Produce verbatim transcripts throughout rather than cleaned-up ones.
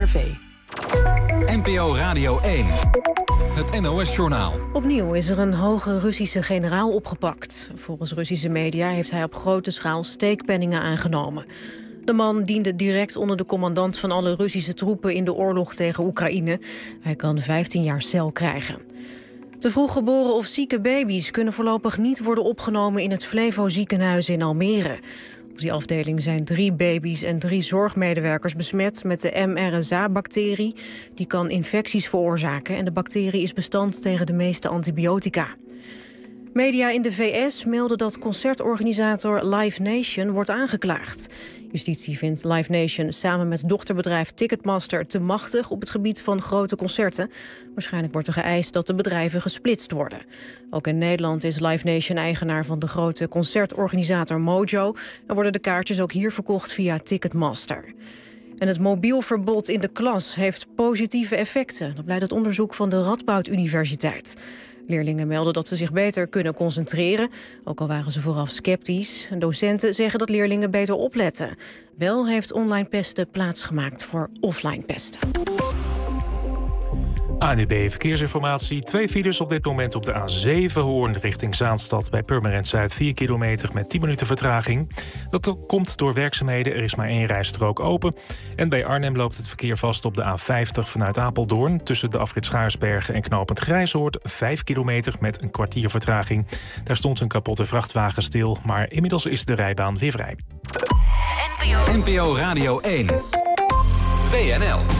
V. N P O Radio één. Het N O S-journaal. Opnieuw is er een hoge Russische generaal opgepakt. Volgens Russische media heeft hij op grote schaal steekpenningen aangenomen. De man diende direct onder de commandant van alle Russische troepen in de oorlog tegen Oekraïne. Hij kan vijftien jaar cel krijgen. Te vroeg geboren of zieke baby's kunnen voorlopig niet worden opgenomen in het Flevo ziekenhuis in Almere. Op die afdeling zijn drie baby's en drie zorgmedewerkers besmet met de M R S A-bacterie. Die kan infecties veroorzaken en de bacterie is bestand tegen de meeste antibiotica. Media in de V S melden dat concertorganisator Live Nation wordt aangeklaagd. Justitie vindt Live Nation samen met dochterbedrijf Ticketmaster te machtig op het gebied van grote concerten. Waarschijnlijk wordt er geëist dat de bedrijven gesplitst worden. Ook in Nederland is Live Nation eigenaar van de grote concertorganisator Mojo en worden de kaartjes ook hier verkocht via Ticketmaster. En het mobiel verbod in de klas heeft positieve effecten. Dat blijkt uit onderzoek van de Radboud Universiteit. Leerlingen melden dat ze zich beter kunnen concentreren, ook al waren ze vooraf sceptisch. En docenten zeggen dat leerlingen beter opletten. Wel heeft online pesten plaatsgemaakt voor offline pesten. A N W B Verkeersinformatie. Twee files op dit moment op de A zeven Hoorn richting Zaanstad bij Purmerend Zuid. vier kilometer met tien minuten vertraging. Dat komt door werkzaamheden. Er is maar één rijstrook open. En bij Arnhem loopt het verkeer vast op de A vijftig vanuit Apeldoorn. Tussen de afrit Schaarsbergen en knooppunt Grijzoord. vijf kilometer met een kwartier vertraging. Daar stond een kapotte vrachtwagen stil. Maar inmiddels is de rijbaan weer vrij. N P O Radio één. W N L.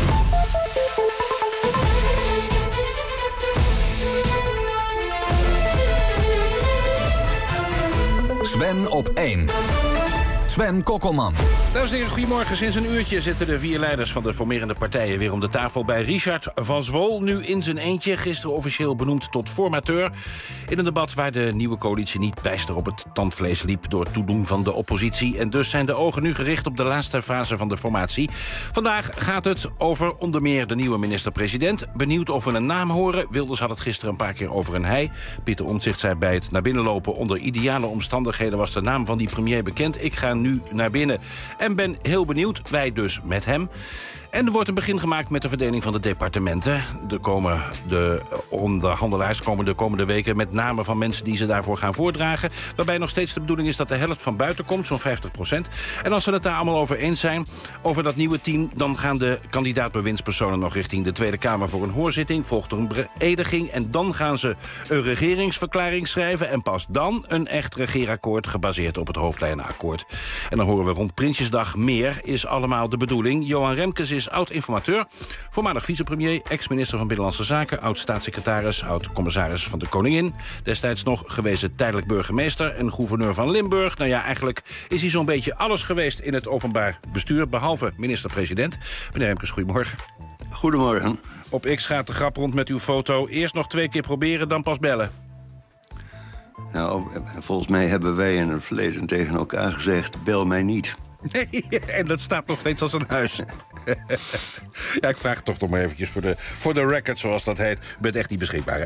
Sven op één. Sven Kokkelman. Dames en heren, goedemorgen. Sinds een uurtje zitten de vier leiders van de formerende partijen weer om de tafel bij Richard van Zwol. Nu in zijn eentje, gisteren officieel benoemd tot formateur. In een debat waar de nieuwe coalitie niet bijster op het tandvlees liep door toedoen van de oppositie. En dus zijn de ogen nu gericht op de laatste fase van de formatie. Vandaag gaat het over onder meer de nieuwe minister-president. Benieuwd of we een naam horen. Wilders had het gisteren een paar keer over een hij. Pieter Omtzigt zei bij het naar binnen lopen: onder ideale omstandigheden was de naam van die premier bekend. Ik ga nu naar binnen. En ben heel benieuwd, wij dus met hem. En er wordt een begin gemaakt met de verdeling van de departementen. Er komen de onderhandelaars komen de komende weken met namen van mensen die ze daarvoor gaan voordragen. Waarbij nog steeds de bedoeling is dat de helft van buiten komt, zo'n vijftig procent. En als we het daar allemaal over eens zijn, over dat nieuwe team, dan gaan de kandidaat-bewindspersonen nog richting de Tweede Kamer voor een hoorzitting. Volgt er een beëdiging en dan gaan ze een regeringsverklaring schrijven. En pas dan een echt regeerakkoord gebaseerd op het hoofdlijnenakkoord. En dan horen we rond Prinsjesdag meer, is allemaal de bedoeling. Johan Remkes is oud-informateur, voormalig vicepremier, ex-minister van Binnenlandse Zaken, oud-staatssecretaris, oud-commissaris van de Koningin, destijds nog gewezen tijdelijk burgemeester en gouverneur van Limburg. Nou ja, eigenlijk is hij zo'n beetje alles geweest in het openbaar bestuur, behalve minister-president. Meneer Remkes, goedemorgen. Goedemorgen. Op X gaat de grap rond met uw foto. Eerst nog twee keer proberen, dan pas bellen. Nou, volgens mij hebben wij in het verleden tegen elkaar gezegd: bel mij niet. Nee, en dat staat nog steeds als een huis. Ja, ik vraag het toch nog maar eventjes voor de, voor de record, zoals dat heet. U bent echt niet beschikbaar, hè?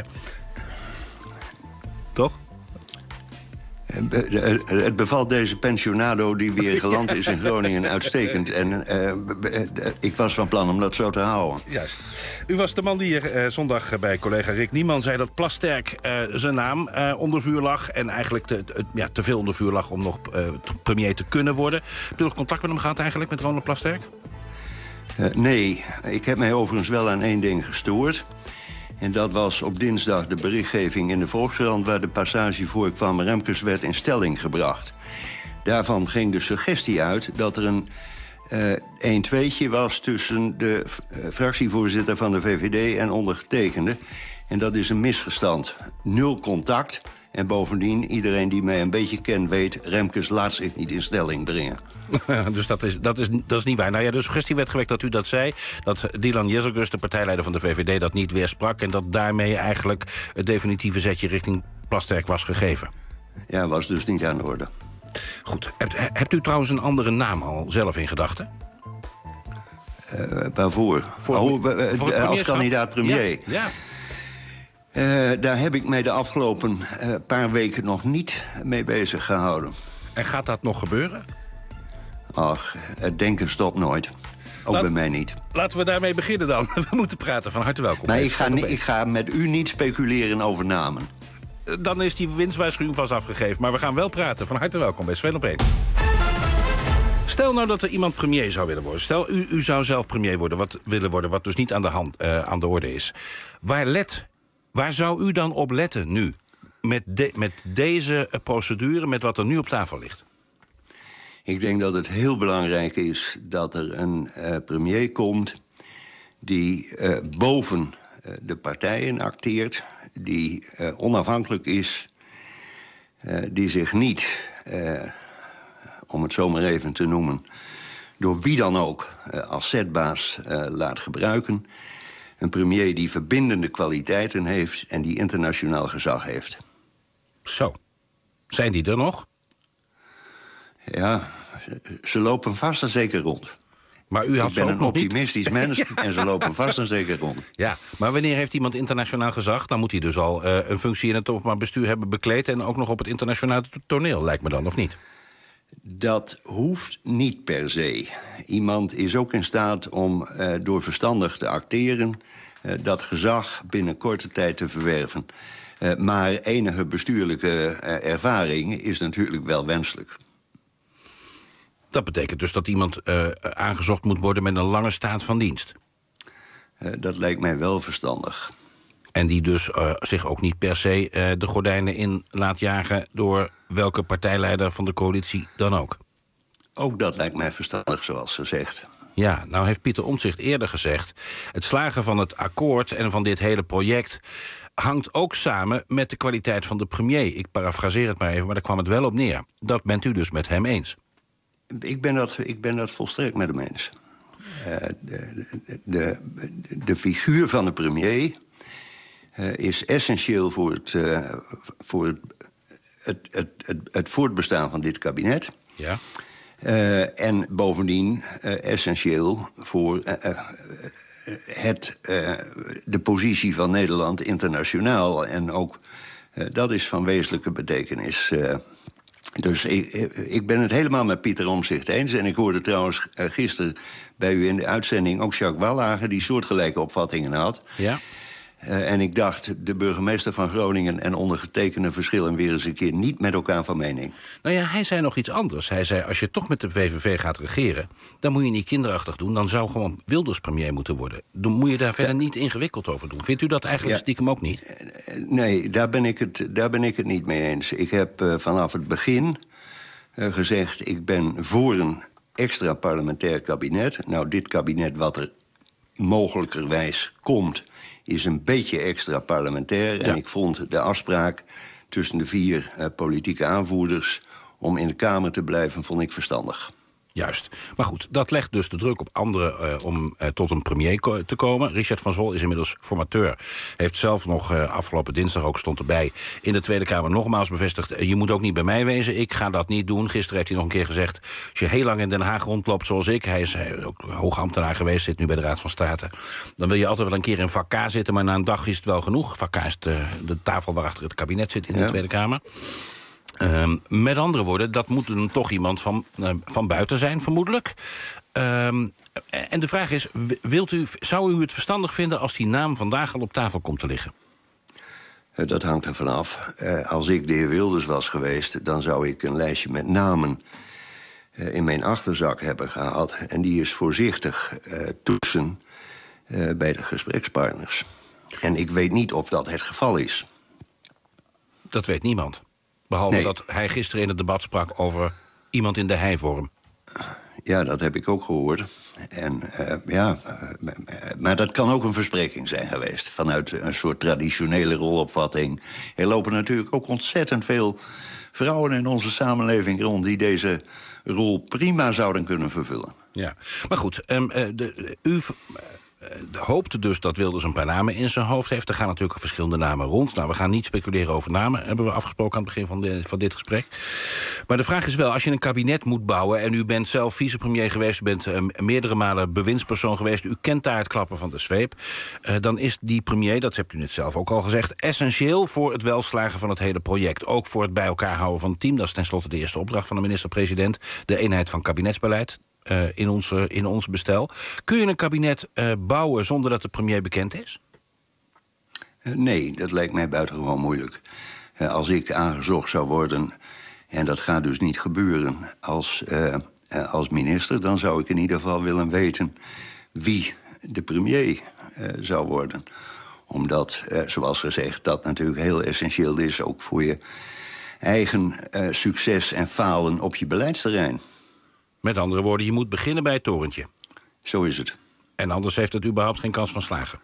Toch? Het bevalt deze pensionado die weer geland is in Groningen uitstekend. En uh, ik was van plan om dat zo te houden. Juist. U was de man die hier uh, zondag bij collega Rick Nieman zei dat Plasterk uh, zijn naam uh, onder vuur lag. En eigenlijk te, te, ja, te veel onder vuur lag om nog uh, premier te kunnen worden. Heb u nog contact met hem gehad eigenlijk, met Ronald Plasterk? Uh, nee, ik heb mij overigens wel aan één ding gestoord. En dat was op dinsdag de berichtgeving in de Volkskrant, waar de passage voorkwam: Remkes werd in stelling gebracht. Daarvan ging de suggestie uit dat er een uh, een-tweetje was tussen de uh, fractievoorzitter van de V V D en ondergetekende. En dat is een misverstand. Nul contact. En bovendien, iedereen die mij een beetje kent weet: Remkes laat zich niet in stelling brengen. Ja, dus dat is, dat, is, dat is niet waar. Nou ja, de suggestie werd gewekt dat u dat zei. Dat Dylan Jezelgus, de partijleider van de V V D, dat niet weersprak. En dat daarmee eigenlijk het definitieve zetje richting Plasterk was gegeven. Ja, was dus niet aan de orde. Goed. Hebt, hebt u trouwens een andere naam al zelf in gedachten? Uh, waarvoor? Voor, oh, uh, voor als kandidaat premier. Ja, ja. Uh, daar heb ik mij de afgelopen uh, paar weken nog niet mee bezig gehouden. En gaat dat nog gebeuren? Ach, het denken stopt nooit. Ook Laat, bij mij niet. Laten we daarmee beginnen dan. We moeten praten. Van harte welkom. Maar ik ga, niet, ik ga met u niet speculeren over namen. Dan is die winstwaarschuwing vast afgegeven. Maar we gaan wel praten. Van harte welkom bij Sven op één. Stel nou dat er iemand premier zou willen worden. Stel, u, u zou zelf premier worden, wat, willen worden... wat dus niet aan de, hand, uh, aan de orde is. Waar, let, waar zou u dan op letten nu? Met, de, met deze procedure, met wat er nu op tafel ligt? Ik denk dat het heel belangrijk is dat er een uh, premier komt... die uh, boven uh, de partijen acteert, die uh, onafhankelijk is... Uh, die zich niet... Uh, om het zo maar even te noemen, door wie dan ook uh, als zetbaas uh, laat gebruiken. Een premier die verbindende kwaliteiten heeft en die internationaal gezag heeft. Zo. Zijn die er nog? Ja, ze lopen vast en zeker rond. Maar u had Ik ben een optimistisch niet... mens ja. en ze lopen vast en zeker rond. Ja, maar wanneer heeft iemand internationaal gezag? Dan moet hij dus al uh, een functie in het openbaar bestuur hebben bekleed... en ook nog op het internationale toneel, lijkt me dan, of niet? Dat hoeft niet per se. Iemand is ook in staat om uh, door verstandig te acteren... Uh, dat gezag binnen korte tijd te verwerven. Uh, maar enige bestuurlijke uh, ervaring is natuurlijk wel wenselijk. Dat betekent dus dat iemand uh, aangezocht moet worden met een lange staat van dienst? Uh, dat lijkt mij wel verstandig. En die dus uh, zich ook niet per se uh, de gordijnen in laat jagen... door welke partijleider van de coalitie dan ook. Ook dat lijkt mij verstandig, zoals ze zegt. Ja, nou heeft Pieter Omtzigt eerder gezegd... het slagen van het akkoord en van dit hele project... hangt ook samen met de kwaliteit van de premier. Ik parafraseer het maar even, maar daar kwam het wel op neer. Dat bent u dus met hem eens? Ik ben dat, ik ben dat volstrekt met hem eens. Uh, de, de, de, de figuur van de premier... Uh, is essentieel voor het, uh, voor het, het, het, het, het voortbestaan van dit kabinet. Ja. Uh, en bovendien uh, essentieel voor uh, uh, het, uh, de positie van Nederland internationaal. En ook uh, dat is van wezenlijke betekenis. Uh, dus ik, ik ben het helemaal met Pieter Omtzigt eens. En ik hoorde trouwens uh, gisteren bij u in de uitzending ook Jacques Wallage... die soortgelijke opvattingen had. Ja. Uh, en ik dacht, de burgemeester van Groningen en ondergetekende verschillen weer eens een keer niet met elkaar van mening. Nou ja, hij zei nog iets anders. Hij zei, als je toch met de V V V gaat regeren... dan moet je niet kinderachtig doen. Dan zou gewoon Wilders premier moeten worden. Dan moet je daar verder ja. niet ingewikkeld over doen. Vindt u dat eigenlijk ja. stiekem ook niet? Nee, daar ben ik het, daar ben ik het niet mee eens. Ik heb uh, vanaf het begin uh, gezegd... ik ben voor een extra parlementair kabinet. Nou, dit kabinet wat er mogelijkerwijs komt... is een beetje extra parlementair. Ja. En ik vond de afspraak tussen de vier uh, politieke aanvoerders... om in de Kamer te blijven, vond ik verstandig. Juist. Maar goed, dat legt dus de druk op anderen uh, om uh, tot een premier ko- te komen. Richard van Zwol is inmiddels formateur. Heeft zelf nog uh, afgelopen dinsdag ook stond erbij... in de Tweede Kamer nogmaals bevestigd... Uh, je moet ook niet bij mij wezen, ik ga dat niet doen. Gisteren heeft hij nog een keer gezegd... als je heel lang in Den Haag rondloopt zoals ik... hij is uh, ook hoogambtenaar geweest, zit nu bij de Raad van State... dan wil je altijd wel een keer in vak K zitten... maar na een dag is het wel genoeg. Vak K is de, de tafel waarachter het kabinet zit in ja. de Tweede Kamer. Um, met andere woorden, dat moet dan toch iemand van, uh, van buiten zijn, vermoedelijk. Um, en de vraag is, wilt u, zou u het verstandig vinden... als die naam vandaag al op tafel komt te liggen? Uh, dat hangt er vanaf. Uh, als ik de heer Wilders was geweest... dan zou ik een lijstje met namen uh, in mijn achterzak hebben gehad. En die is voorzichtig uh, tussen uh, bij de gesprekspartners. En ik weet niet of dat het geval is. Dat weet niemand. Behalve nee. dat hij gisteren in het debat sprak over iemand in de hij-vorm. Ja, dat heb ik ook gehoord. En uh, ja, uh, maar dat kan ook een verspreking zijn geweest... vanuit een soort traditionele rolopvatting. Er lopen natuurlijk ook ontzettend veel vrouwen in onze samenleving rond... die deze rol prima zouden kunnen vervullen. Ja, maar goed, um, uh, de, u... Uh, hoopte dus dat Wilders een paar namen in zijn hoofd heeft. Er gaan natuurlijk verschillende namen rond. Nou, we gaan niet speculeren over namen, hebben we afgesproken aan het begin van, de, van dit gesprek. Maar de vraag is wel, als je een kabinet moet bouwen... en u bent zelf vicepremier geweest, u bent uh, meerdere malen bewindspersoon geweest... u kent daar het klappen van de zweep... Uh, dan is die premier, dat hebt u net zelf ook al gezegd... essentieel voor het welslagen van het hele project. Ook voor het bij elkaar houden van het team. Dat is tenslotte de eerste opdracht van de minister-president. De eenheid van kabinetsbeleid. uh, in, ons, uh, in ons bestel. Kun je een kabinet uh, bouwen zonder dat de premier bekend is? Uh, nee, dat lijkt mij buitengewoon moeilijk. Uh, als ik aangezocht zou worden, en dat gaat dus niet gebeuren als, uh, uh, als minister, dan zou ik in ieder geval willen weten wie de premier uh, zou worden. Omdat, uh, zoals gezegd, dat natuurlijk heel essentieel is ook voor je eigen uh, succes en falen op je beleidsterrein. Met andere woorden, je moet beginnen bij het torentje. Zo is het. En anders heeft het überhaupt geen kans van slagen?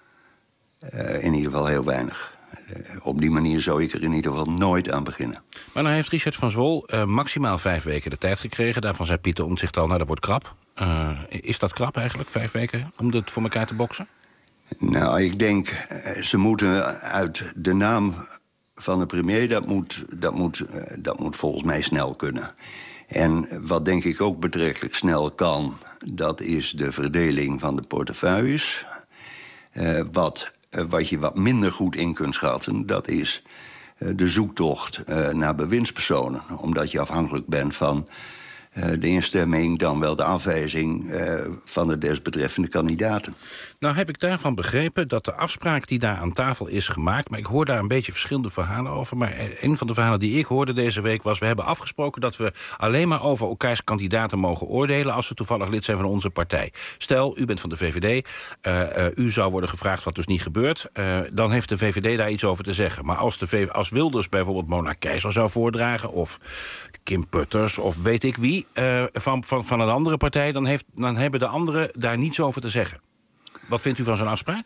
Uh, in ieder geval heel weinig. Uh, op die manier zou ik er in ieder geval nooit aan beginnen. Maar dan heeft Richard van Zwol uh, maximaal vijf weken de tijd gekregen. Daarvan zei Pieter Omtzigt al, nou, dat wordt krap. Uh, is dat krap eigenlijk, vijf weken, om het voor elkaar te boksen? Nou, ik denk, uh, ze moeten uit de naam van de premier, dat moet, dat moet, uh, dat moet volgens mij snel kunnen. En wat denk ik ook betrekkelijk snel kan, dat is de verdeling van de portefeuilles. Uh, wat, uh, wat je wat minder goed in kunt schatten, dat is uh, de zoektocht uh, naar bewindspersonen. Omdat je afhankelijk bent van uh, de instemming, dan wel de afwijzing uh, van de desbetreffende kandidaten. Nou heb ik daarvan begrepen dat de afspraak die daar aan tafel is gemaakt, maar ik hoor daar een beetje verschillende verhalen over, maar een van de verhalen die ik hoorde deze week was, we hebben afgesproken dat we alleen maar over elkaars kandidaten mogen oordelen als ze toevallig lid zijn van onze partij. Stel, u bent van de V V D, uh, uh, u zou worden gevraagd wat dus niet gebeurt, uh, dan heeft de V V D daar iets over te zeggen. Maar als, de v als Wilders bijvoorbeeld Mona Keizer zou voordragen, of Kim Putters, of weet ik wie, uh, van, van, van een andere partij, dan, heeft, dan hebben de anderen daar niets over te zeggen. Wat vindt u van zo'n afspraak?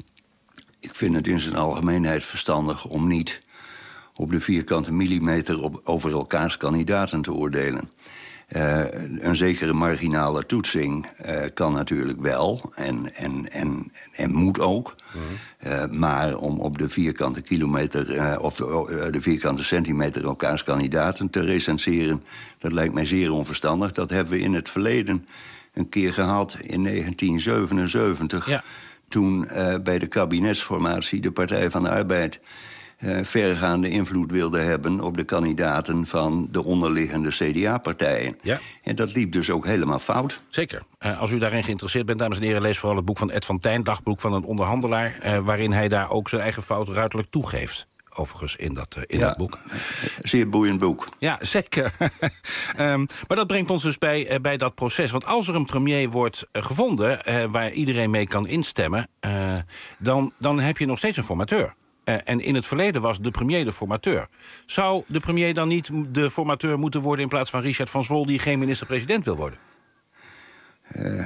Ik vind het in zijn algemeenheid verstandig om niet op de vierkante millimeter op, over elkaars kandidaten te oordelen. Uh, een zekere marginale toetsing uh, kan natuurlijk wel en, en, en, en moet ook. Uh, maar om op de vierkante kilometer uh, of uh, de vierkante centimeter elkaars kandidaten te recenseren, dat lijkt mij zeer onverstandig. Dat hebben we in het verleden een keer gehad in negentien zevenenzeventig... Ja. Toen uh, bij de kabinetsformatie de Partij van de Arbeid uh, vergaande invloed wilde hebben op de kandidaten van de onderliggende C D A-partijen. Ja. En dat liep dus ook helemaal fout. Zeker. Uh, als u daarin geïnteresseerd bent, dames en heren, lees vooral het boek van Ed van Tijn, Dagboek van een onderhandelaar, uh, waarin hij daar ook zijn eigen fout ruiterlijk toegeeft. Overigens in dat, uh, in ja, dat boek. Zeer boeiend boek. Ja, zeker. um, maar dat brengt ons dus bij, uh, bij dat proces. Want als er een premier wordt uh, gevonden uh, waar iedereen mee kan instemmen, Uh, dan, dan heb je nog steeds een formateur. Uh, en in het verleden was de premier de formateur. Zou de premier dan niet de formateur moeten worden in plaats van Richard van Zwol, die geen minister-president wil worden? Uh,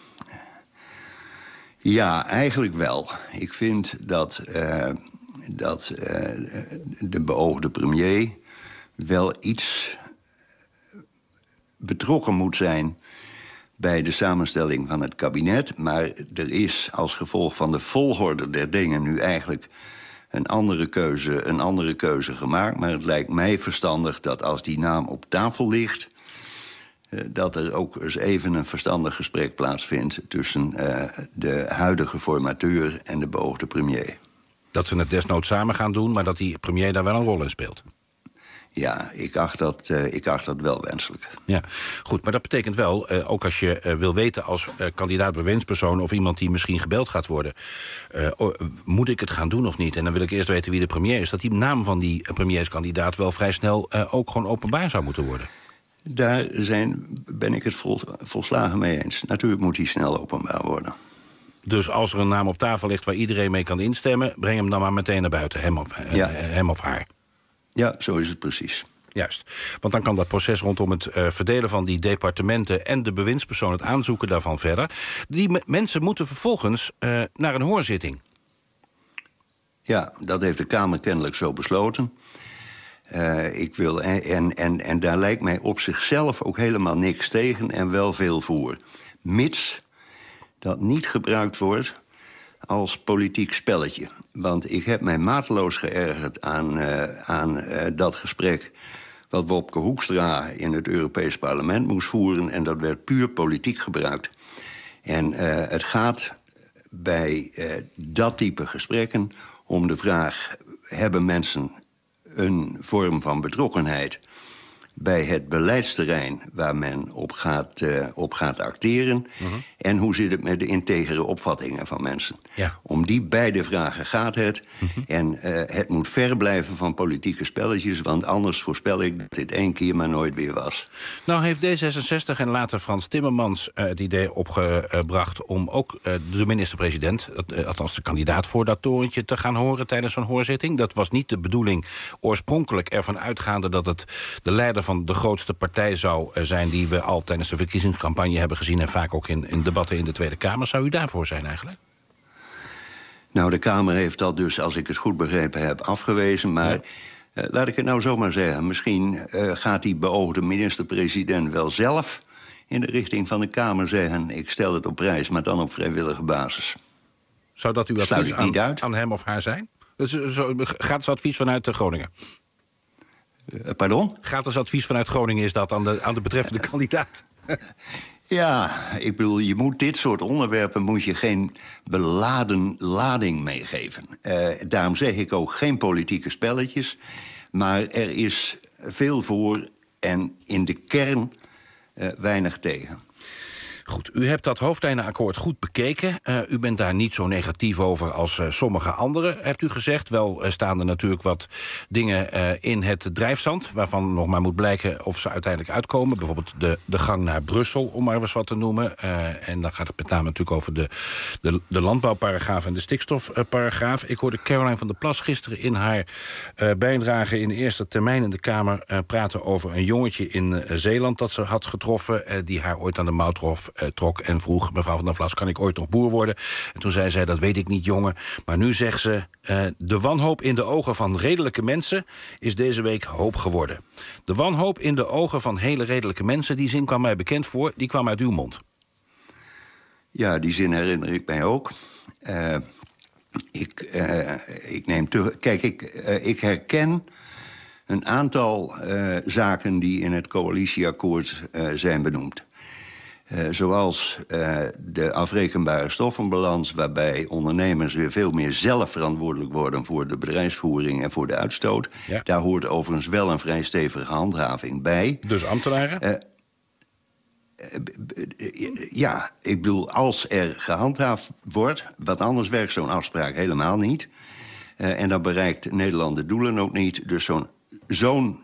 ja, eigenlijk wel. Ik vind dat Uh, dat uh, de beoogde premier wel iets betrokken moet zijn bij de samenstelling van het kabinet. Maar er is als gevolg van de volgorde der dingen nu eigenlijk een andere keuze, een andere keuze gemaakt. Maar het lijkt mij verstandig dat als die naam op tafel ligt, uh, dat er ook eens even een verstandig gesprek plaatsvindt tussen uh, de huidige formateur en de beoogde premier. Dat ze het desnoods samen gaan doen, maar dat die premier daar wel een rol in speelt. Ja, ik acht dat, uh, ik acht dat wel wenselijk. Ja, goed, maar dat betekent wel, uh, ook als je uh, wil weten als uh, kandidaat bewindspersoon of iemand die misschien gebeld gaat worden, Uh, oh, moet ik het gaan doen of niet? En dan wil ik eerst weten wie de premier is. Dat die naam van die premierskandidaat wel vrij snel uh, ook gewoon openbaar zou moeten worden. Daar zijn, ben ik het vol, volslagen mee eens. Natuurlijk moet die snel openbaar worden. Dus als er een naam op tafel ligt waar iedereen mee kan instemmen, breng hem dan maar meteen naar buiten, hem of, ja. uh, hem of haar. Ja, zo is het precies. Juist, want dan kan dat proces rondom het uh, verdelen van die departementen en de bewindspersoon, het aanzoeken daarvan verder. Die me- mensen moeten vervolgens uh, naar een hoorzitting. Ja, dat heeft de Kamer kennelijk zo besloten. Uh, ik wil, en, en, en daar lijkt mij op zichzelf ook helemaal niks tegen en wel veel voor. Mits dat niet gebruikt wordt als politiek spelletje. Want ik heb mij mateloos geërgerd aan, uh, aan uh, dat gesprek wat Wopke Hoekstra in het Europees Parlement moest voeren, en dat werd puur politiek gebruikt. En uh, het gaat bij uh, dat type gesprekken om de vraag: hebben mensen een vorm van betrokkenheid bij het beleidsterrein waar men op gaat, uh, op gaat acteren. Uh-huh. En hoe zit het met de integere opvattingen van mensen? Ja. Om die beide vragen gaat het. Uh-huh. En uh, het moet ver blijven van politieke spelletjes, want anders voorspel ik dat dit één keer maar nooit weer was. Nou heeft D zesenzestig en later Frans Timmermans uh, het idee opgebracht om ook uh, de minister-president, uh, althans de kandidaat voor dat torentje, te gaan horen tijdens zo'n hoorzitting. Dat was niet de bedoeling oorspronkelijk ervan uitgaande dat het de leider van de grootste partij zou zijn die we al tijdens de verkiezingscampagne hebben gezien en vaak ook in, in debatten in de Tweede Kamer. Zou u daarvoor zijn eigenlijk? Nou, de Kamer heeft dat dus, als ik het goed begrepen heb, afgewezen. Maar ja. uh, laat ik het nou zomaar zeggen. Misschien uh, gaat die beoogde minister-president wel zelf in de richting van de Kamer zeggen, ik stel het op prijs, maar dan op vrijwillige basis. Zou dat uw advies aan, aan hem of haar zijn? Gratis advies vanuit Groningen? Uh, pardon? Gratis advies vanuit Groningen is dat aan de, aan de betreffende kandidaat. Ja, ik bedoel, je moet dit soort onderwerpen moet je geen beladen lading meegeven. Uh, daarom zeg ik ook geen politieke spelletjes. Maar er is veel voor en in de kern uh, weinig tegen. Goed, u hebt dat hoofdlijnenakkoord goed bekeken. Uh, u bent daar niet zo negatief over als uh, sommige anderen, hebt u gezegd. Wel uh, staan er natuurlijk wat dingen uh, in het drijfstand, waarvan nog maar moet blijken of ze uiteindelijk uitkomen. Bijvoorbeeld de, de gang naar Brussel, om maar eens wat te noemen. Uh, en dan gaat het met name natuurlijk over de, de, de landbouwparagraaf en de stikstofparagraaf. Ik hoorde Caroline van der Plas gisteren in haar uh, bijdrage in de eerste termijn in de Kamer uh, praten over een jongetje in uh, Zeeland dat ze had getroffen, uh, die haar ooit aan de mouw trof. Uh, trok en vroeg, mevrouw van der Plas, kan ik ooit nog boer worden? En toen zei zij, dat weet ik niet, jongen. Maar nu zegt ze, uh, de wanhoop in de ogen van redelijke mensen is deze week hoop geworden. De wanhoop in de ogen van hele redelijke mensen, die zin kwam mij bekend voor, die kwam uit uw mond. Ja, die zin herinner ik mij ook. Uh, ik, uh, ik neem te... Kijk, ik, uh, ik herken een aantal uh, zaken die in het coalitieakkoord uh, zijn benoemd. Uh, zoals uh, de afrekenbare stoffenbalans, waarbij ondernemers weer veel meer zelf verantwoordelijk worden voor de bedrijfsvoering en voor de uitstoot. Ja. Daar hoort overigens wel een vrij stevige handhaving bij. Dus ambtenaren? Uh, uh, ja, ik bedoel, als er gehandhaafd wordt, wat anders werkt zo'n afspraak helemaal niet. Uh, en dan bereikt Nederland de doelen ook niet. Dus zo'n, zo'n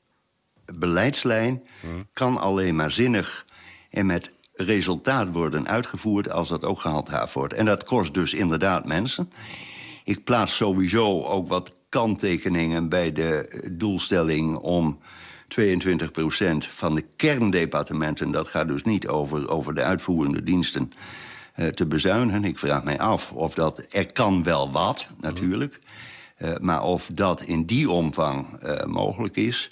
beleidslijn hmm. kan alleen maar zinnig en met resultaat worden uitgevoerd als dat ook gehandhaafd wordt. En dat kost dus inderdaad mensen. Ik plaats sowieso ook wat kanttekeningen bij de doelstelling om tweeëntwintig procent van de kerndepartementen, dat gaat dus niet over, over de uitvoerende diensten, uh, te bezuinigen. Ik vraag mij af of dat, er kan wel wat, natuurlijk, uh, maar of dat in die omvang uh, mogelijk is.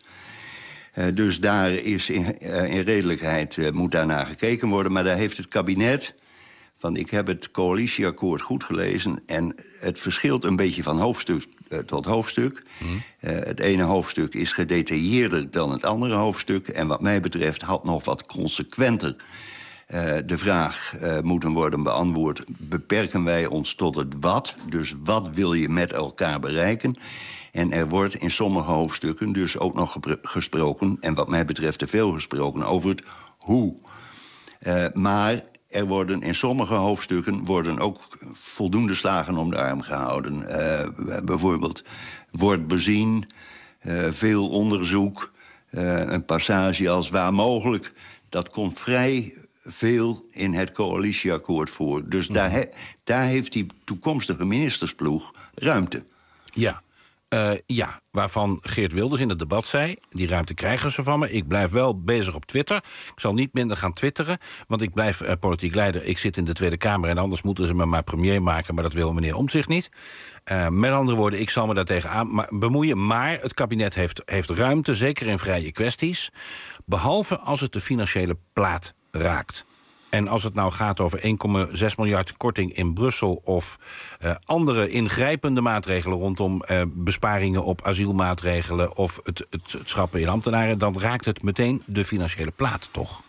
Uh, dus daar is in, uh, in redelijkheid uh, moet daarnaar gekeken worden. Maar daar heeft het kabinet, want ik heb het coalitieakkoord goed gelezen, en het verschilt een beetje van hoofdstuk uh, tot hoofdstuk. Mm. Uh, het ene hoofdstuk is gedetailleerder dan het andere hoofdstuk, en wat mij betreft had nog wat consequenter uh, de vraag uh, moeten worden beantwoord. Beperken wij ons tot het wat? Dus wat wil je met elkaar bereiken? En er wordt in sommige hoofdstukken dus ook nog gesproken, en wat mij betreft te veel gesproken, over het hoe. Uh, maar er worden in sommige hoofdstukken worden ook voldoende slagen om de arm gehouden. Uh, bijvoorbeeld wordt bezien, uh, veel onderzoek, uh, een passage als waar mogelijk. Dat komt vrij veel in het coalitieakkoord voor. Dus mm. daar, he, daar heeft die toekomstige ministersploeg ruimte. Ja. Uh, ja, waarvan Geert Wilders in het debat zei, die ruimte krijgen ze van me. Ik blijf wel bezig op Twitter. Ik zal niet minder gaan twitteren, want ik blijf uh, politiek leider. Ik zit in de Tweede Kamer en anders moeten ze me maar premier maken, maar dat wil meneer Omtzigt niet. Uh, met andere woorden, ik zal me daartegen aan bemoeien. Maar het kabinet heeft, heeft ruimte, zeker in vrije kwesties, behalve als het de financiële plaat raakt. En als het nou gaat over één komma zes miljard korting in Brussel of uh, andere ingrijpende maatregelen rondom uh, besparingen op asielmaatregelen of het, het, het schrappen in ambtenaren, dan raakt het meteen de financiële plaat, toch?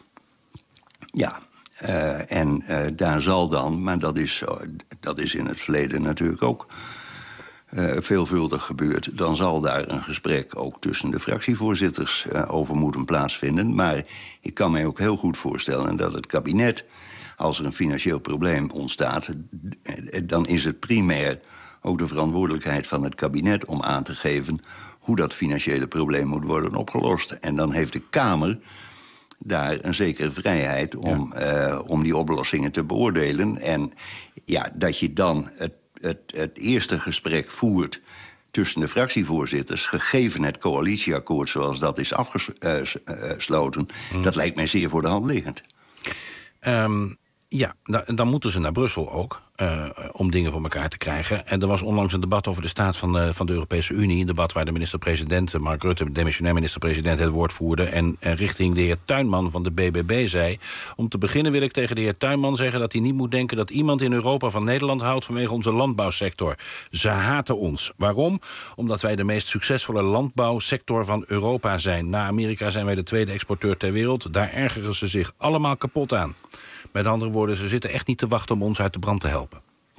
Ja, uh, en uh, daar zal dan, maar dat is, uh, dat is in het verleden natuurlijk ook uh, veelvuldig gebeurt, dan zal daar een gesprek ook tussen de fractievoorzitters uh, over moeten plaatsvinden. Maar ik kan mij ook heel goed voorstellen dat het kabinet, als er een financieel probleem ontstaat, dan is het primair ook de verantwoordelijkheid van het kabinet om aan te geven hoe dat financiële probleem moet worden opgelost. En dan heeft de Kamer daar een zekere vrijheid om, ja. uh, om die oplossingen te beoordelen. En ja, dat je dan het, het, het eerste gesprek voert tussen de fractievoorzitters, gegeven het coalitieakkoord zoals dat is afgesloten, mm. dat lijkt mij zeer voor de hand liggend. Um, ja, dan moeten ze naar Brussel ook, uh, om dingen voor elkaar te krijgen. En er was onlangs een debat over de staat van, uh, van de Europese Unie. Een debat waar de minister-president, Mark Rutte, demissionair minister-president, het woord voerde. En uh, richting de heer Tuinman van de B B B zei: om te beginnen wil ik tegen de heer Tuinman zeggen dat hij niet moet denken dat iemand in Europa van Nederland houdt vanwege onze landbouwsector. Ze haten ons. Waarom? Omdat wij de meest succesvolle landbouwsector van Europa zijn. Na Amerika zijn wij de tweede exporteur ter wereld. Daar ergeren ze zich allemaal kapot aan. Met andere woorden, ze zitten echt niet te wachten om ons uit de brand te helpen.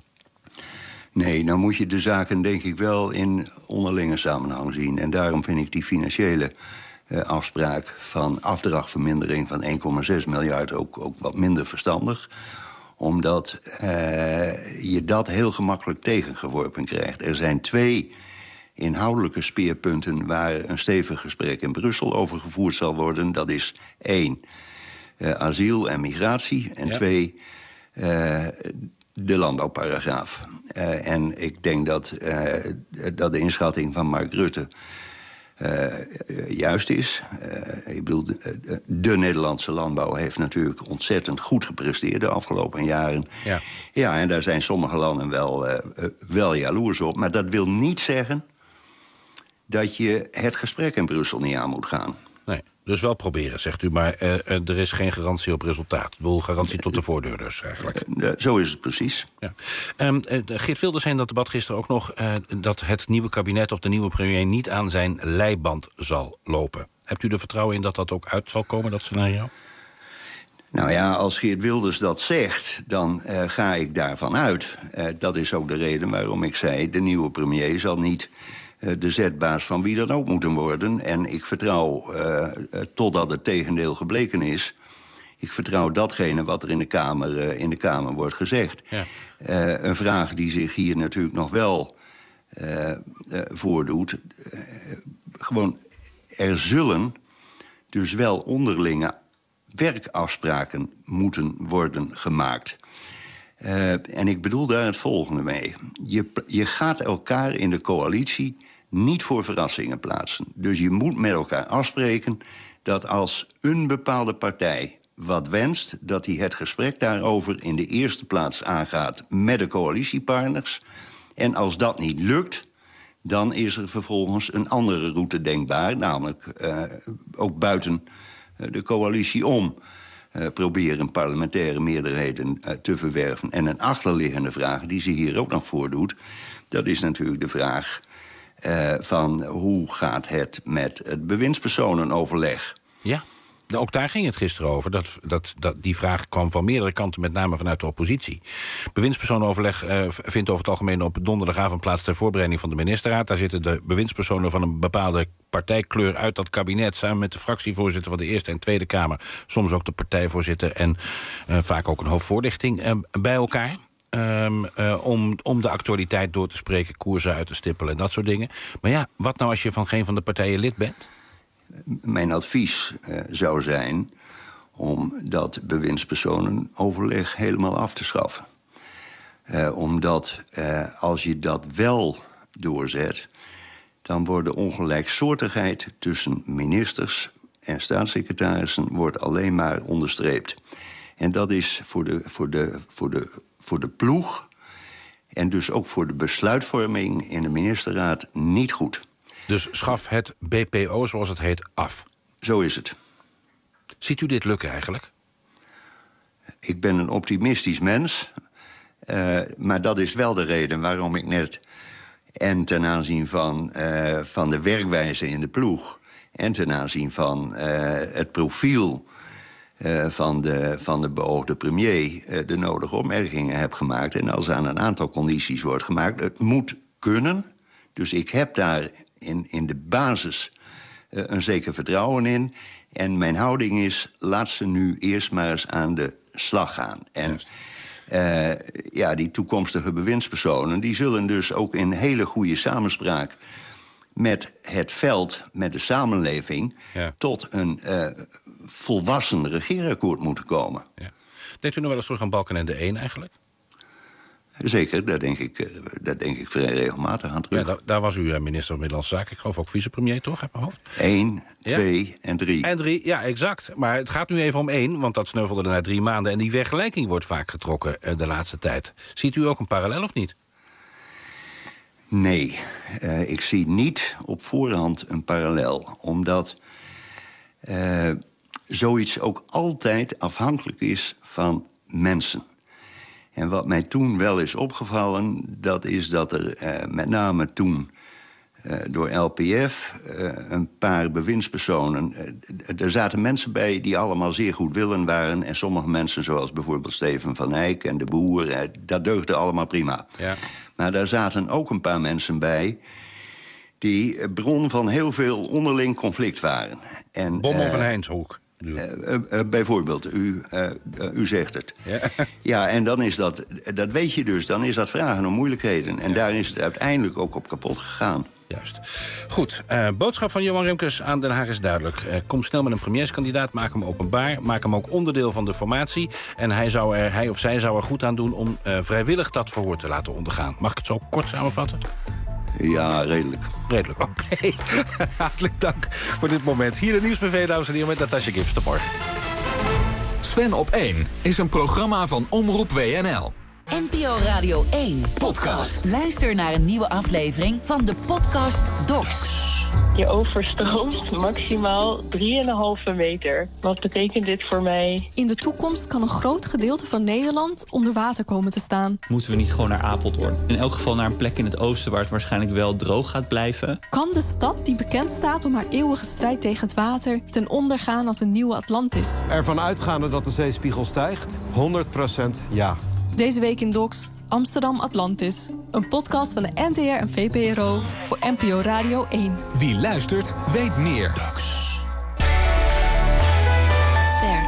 Nee, nou moet je de zaken denk ik wel in onderlinge samenhang zien. En daarom vind ik die financiële uh, afspraak van afdrachtvermindering van één komma zes miljard ook, ook wat minder verstandig. Omdat uh, je dat heel gemakkelijk tegengeworpen krijgt. Er zijn twee inhoudelijke speerpunten waar een stevig gesprek in Brussel over gevoerd zal worden. Dat is één, Uh, asiel en migratie. En ja. twee, uh, de landbouwparagraaf. Uh, en ik denk dat, uh, dat de inschatting van Mark Rutte uh, juist is. Uh, ik bedoel, de, de Nederlandse landbouw heeft natuurlijk ontzettend goed gepresteerd de afgelopen jaren. Ja, ja en daar zijn sommige landen wel, uh, wel jaloers op. Maar dat wil niet zeggen dat je het gesprek in Brussel niet aan moet gaan. Nee. Dus wel proberen, zegt u, maar uh, uh, er is geen garantie op resultaat. Ik bedoel, garantie tot de voordeur dus, eigenlijk. Uh, zo is het precies. Ja. Um, uh, Geert Wilders zei in dat debat gisteren ook nog Uh, dat het nieuwe kabinet of de nieuwe premier niet aan zijn leiband zal lopen. Hebt u er vertrouwen in dat dat ook uit zal komen, dat scenario? Nou ja, als Geert Wilders dat zegt, dan uh, ga ik daarvan uit. Uh, dat is ook de reden waarom ik zei, de nieuwe premier zal niet de zetbaas van wie dan ook moeten worden. En ik vertrouw, uh, totdat het tegendeel gebleken is, ik vertrouw datgene wat er in de Kamer, uh, in de Kamer wordt gezegd. Ja. Uh, een vraag die zich hier natuurlijk nog wel uh, uh, voordoet. Uh, gewoon, er zullen dus wel onderlinge werkafspraken moeten worden gemaakt. Uh, en ik bedoel daar het volgende mee. Je, je gaat elkaar in de coalitie niet voor verrassingen plaatsen. Dus je moet met elkaar afspreken dat als een bepaalde partij wat wenst, dat hij het gesprek daarover in de eerste plaats aangaat met de coalitiepartners. En als dat niet lukt, dan is er vervolgens een andere route denkbaar, namelijk uh, ook buiten uh, de coalitie om. Uh, proberen parlementaire meerderheden uh, te verwerven. En een achterliggende vraag die zich hier ook nog voordoet, dat is natuurlijk de vraag uh, van hoe gaat het met het bewindspersonenoverleg? Ja, ook daar ging het gisteren over. Dat, dat, dat, die vraag kwam van meerdere kanten, met name vanuit de oppositie. Bewindspersonenoverleg uh, vindt over het algemeen op donderdagavond plaats ter voorbereiding van de ministerraad. Daar zitten de bewindspersonen van een bepaalde partijkleur uit dat kabinet, samen met de fractievoorzitter van de Eerste en Tweede Kamer, soms ook de partijvoorzitter en uh, vaak ook een hoofdvoorlichting uh, bij elkaar. Um, uh, om, om de actualiteit door te spreken, koersen uit te stippelen en dat soort dingen. Maar ja, wat nou als je van geen van de partijen lid bent? Mijn advies uh, zou zijn om dat bewindspersonenoverleg helemaal af te schaffen. Uh, omdat uh, als je dat wel doorzet, dan wordt de ongelijksoortigheid tussen ministers en staatssecretarissen wordt alleen maar onderstreept. En dat is voor de, voor de, voor de, voor de ploeg en dus ook voor de besluitvorming in de ministerraad niet goed. Dus schaf het B P O, zoals het heet, af. Zo is het. Ziet u dit lukken eigenlijk? Ik ben een optimistisch mens. Uh, maar dat is wel de reden waarom ik net, en ten aanzien van, uh, van de werkwijze in de ploeg, en ten aanzien van uh, het profiel uh, van, de, van de beoogde premier, uh, de nodige opmerkingen heb gemaakt. En als aan een aantal condities wordt gemaakt, het moet kunnen, Dus ik heb daar in, in de basis uh, een zeker vertrouwen in. En mijn houding is, laat ze nu eerst maar eens aan de slag gaan. En uh, ja, die toekomstige bewindspersonen, die zullen dus ook in hele goede samenspraak met het veld, met de samenleving, ja. tot een uh, volwassen regeerakkoord moeten komen. Ja. Denkt u nog wel eens terug aan Balkenende één eigenlijk? Zeker, daar denk ik, uh, daar denk ik vrij regelmatig aan terug. Ja, daar, daar was u uh, minister van Middellandse Zaken. Ik geloof ook vicepremier, toch, uit mijn hoofd? Eén, ja? twee en drie. En drie, ja, exact. Maar het gaat nu even om één, want dat sneuvelde na drie maanden. En die vergelijking wordt vaak getrokken uh, de laatste tijd. Ziet u ook een parallel of niet? Nee, uh, ik zie niet op voorhand een parallel. Omdat uh, zoiets ook altijd afhankelijk is van mensen. En wat mij toen wel is opgevallen, dat is dat er uh, met name toen uh, door L P F uh, een paar bewindspersonen, Uh, er zaten mensen bij die allemaal zeer goed willen waren. En sommige mensen, zoals bijvoorbeeld Steven van Eyck en de Boer, uh, dat deugde allemaal prima. Ja. Maar daar zaten ook een paar mensen bij die bron van heel veel onderling conflict waren. En, Bommel uh, van Heinshoek. Uh, uh, uh, bijvoorbeeld, u, uh, uh, u zegt het. Ja. ja, en dan is dat, dat weet je dus, dan is dat vragen om moeilijkheden. En ja. daar is het uiteindelijk ook op kapot gegaan. Juist. Goed, uh, boodschap van Johan Remkes aan Den Haag is duidelijk. Uh, kom snel met een premierskandidaat, maak hem openbaar, maak hem ook onderdeel van de formatie. En hij, zou er, hij of zij zou er goed aan doen om uh, vrijwillig dat verhoor te laten ondergaan. Mag ik het zo kort samenvatten? Ja, redelijk. Redelijk, oké. Okay. Hartelijk dank voor dit moment. Hier de Nieuwsbv, dames en heren, met Natasja Gips. Tot morgen. Sven op één is een programma van Omroep W N L. N P O Radio één podcast. Luister naar een nieuwe aflevering van de podcast Docs. Je overstroomt maximaal drie komma vijf meter. Wat betekent dit voor mij? In de toekomst kan een groot gedeelte van Nederland onder water komen te staan. Moeten we niet gewoon naar Apeldoorn? In elk geval naar een plek in het oosten waar het waarschijnlijk wel droog gaat blijven. Kan de stad die bekend staat om haar eeuwige strijd tegen het water ten onder gaan als een nieuwe Atlantis? Ervan uitgaande dat de zeespiegel stijgt, honderd procent ja. Deze week in Docs, Amsterdam Atlantis. Een podcast van de N T R en V P R O voor N P O Radio één. Wie luistert, weet meer. Ster.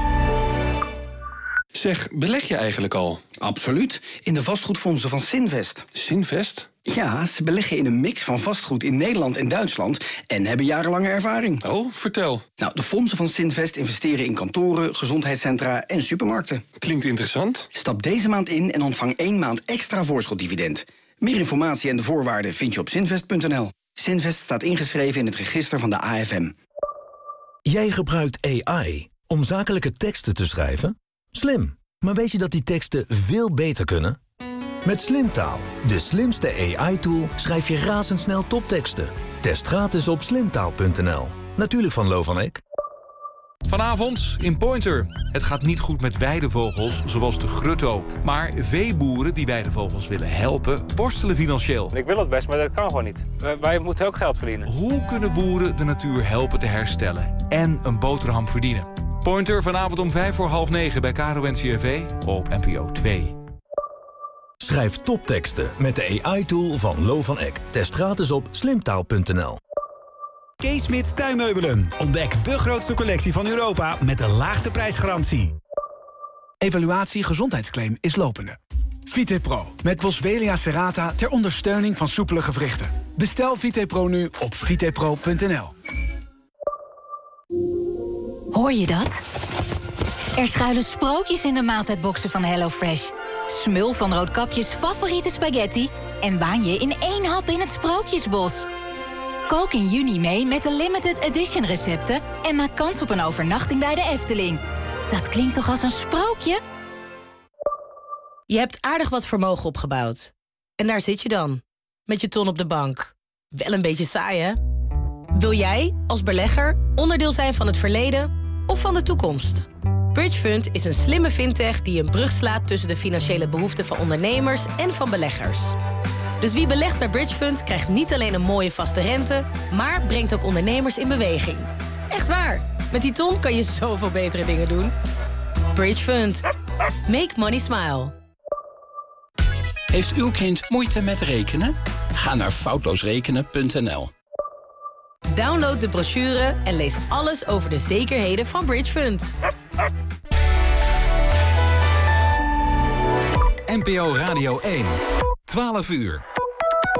Zeg, beleg je eigenlijk al? Absoluut. In de vastgoedfondsen van Sinvest. Sinvest? Ja, ze beleggen in een mix van vastgoed in Nederland en Duitsland en hebben jarenlange ervaring. Oh, vertel. Nou, de fondsen van Sinvest investeren in kantoren, gezondheidscentra en supermarkten. Klinkt interessant. Stap deze maand in en ontvang één maand extra voorschotdividend. Meer informatie en de voorwaarden vind je op sinvest punt n l. Sinvest staat ingeschreven in het register van de A F M. Jij gebruikt A I om zakelijke teksten te schrijven? Slim. Maar weet je dat die teksten veel beter kunnen? Met Slimtaal, de slimste A I-tool, schrijf je razendsnel topteksten. Test gratis op slimtaal punt n l. Natuurlijk van Lo van Eck. Vanavond in Pointer. Het gaat niet goed met weidevogels zoals de grutto. Maar veeboeren die weidevogels willen helpen, worstelen financieel. Ik wil het best, maar dat kan gewoon niet. Wij, wij moeten ook geld verdienen. Hoe kunnen boeren de natuur helpen te herstellen en een boterham verdienen? Pointer vanavond om vijf voor half negen bij K R O N C R V op N P O twee. Schrijf topteksten met de A I-tool van Lo van Eck. Test gratis op slimtaal punt n l. Kees Smit Tuinmeubelen. Ontdek de grootste collectie van Europa met de laagste prijsgarantie. Evaluatie gezondheidsclaim is lopende. VitePro met Boswellia serrata ter ondersteuning van soepele gewrichten. Bestel VitePro nu op vitepro punt n l. Hoor je dat? Er schuilen sprookjes in de maaltijdboxen van HelloFresh. Smul van Roodkapjes favoriete spaghetti en waan je in één hap in het sprookjesbos. Kook in juni mee met de limited edition recepten en maak kans op een overnachting bij de Efteling. Dat klinkt toch als een sprookje? Je hebt aardig wat vermogen opgebouwd. En daar zit je dan, met je ton op de bank. Wel een beetje saai, hè? Wil jij, als belegger, onderdeel zijn van het verleden of van de toekomst? Bridgefund is een slimme fintech die een brug slaat tussen de financiële behoeften van ondernemers en van beleggers. Dus wie belegt bij Bridgefund krijgt niet alleen een mooie vaste rente, maar brengt ook ondernemers in beweging. Echt waar, met die ton kan je zoveel betere dingen doen. Bridgefund. Make money smile. Heeft uw kind moeite met rekenen? Ga naar foutloosrekenen punt n l. Download de brochure en lees alles over de zekerheden van Bridgefund. N P O Radio één. twaalf uur.